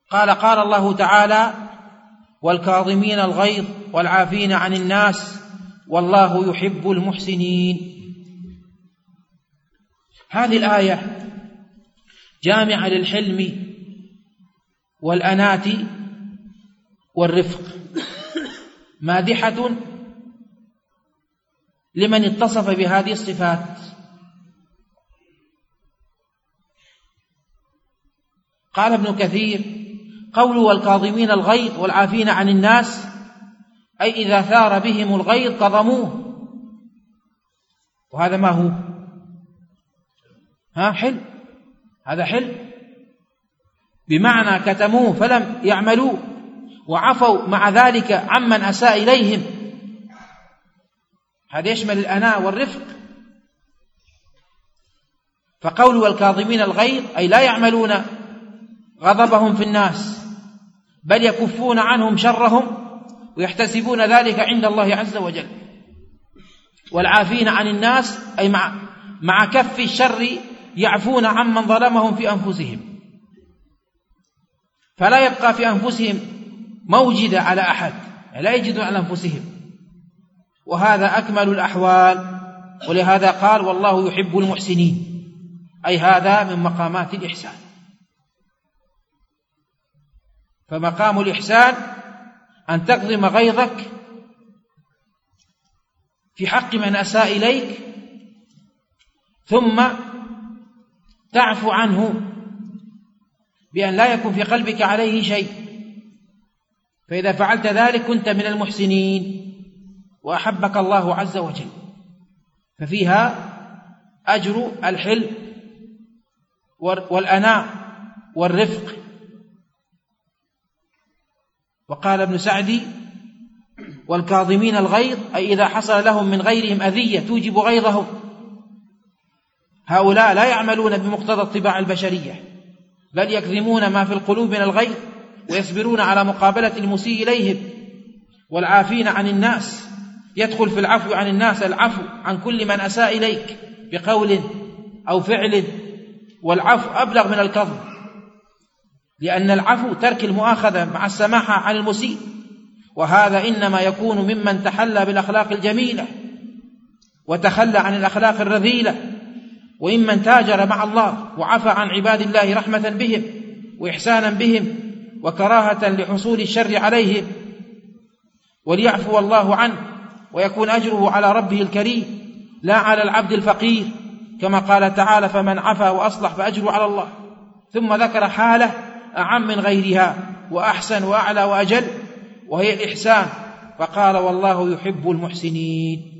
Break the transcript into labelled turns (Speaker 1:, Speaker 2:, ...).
Speaker 1: قال الله تعالى: والكاظمين الغيظ والعافين عن الناس والله يحب المحسنين. هذه الآية جامعة للحلم والأنات والرفق، مادحة لمن اتصف بهذه الصفات. قال ابن كثير: قوله والكاظمين الغيظ والعافين عن الناس، أي إذا ثار بهم الغيظ كظموه. وهذا ما هو؟ حلم. هذا حلم، بمعنى كتموه فلم يعملوه وعفوا مع ذلك عمن أساء إليهم. هذا يشمل الأناء والرفق. فقول والكاظمين الغيظ أي لا يعملون غضبهم في الناس، بل يكفون عنهم شرهم ويحتسبون ذلك عند الله عز وجل. والعافين عن الناس أي مع كف الشر يعفون عمن ظلمهم في أنفسهم، فلا يبقى في أنفسهم موجد على أحد، لا يجدون على أنفسهم، وهذا أكمل الأحوال. ولهذا قال: والله يحب المحسنين، أي هذا من مقامات الإحسان. فمقام الإحسان أن تكظم غيظك في حق من أساء إليك، ثم تعفو عنه بأن لا يكون في قلبك عليه شيء. فإذا فعلت ذلك كنت من المحسنين وأحبك الله عز وجل. ففيها أجر الحلم والأناء والرفق. وقال ابن سعدي: والكاظمين الغيظ أي إذا حصل لهم من غيرهم أذية توجب غيظهم. هؤلاء لا يعملون بمقتضى الطباع البشرية، بل يكظمون ما في القلوب من الغيظ ويصبرون على مقابلة المسيء إليهم. والعافين عن الناس يدخل في العفو عن الناس العفو عن كل من أساء إليك بقول أو فعل، والعفو أبلغ من الكظم، لأن العفو ترك المؤاخذة مع السماحة عن المسيء، وهذا إنما يكون ممن تحلى بالأخلاق الجميلة وتخلى عن الأخلاق الرذيلة، وإمن تاجر مع الله وعفى عن عباد الله رحمة بهم وإحسانا بهم وكراهة لحصول الشر عليهم، وليعفو الله عنه ويكون أجره على ربه الكريم لا على العبد الفقير، كما قال تعالى: فمن عفا وأصلح فأجره على الله. ثم ذكر حالة أعم من غيرها وأحسن وأعلى وأجل، وهي الإحسان، فقال: والله يحب المحسنين.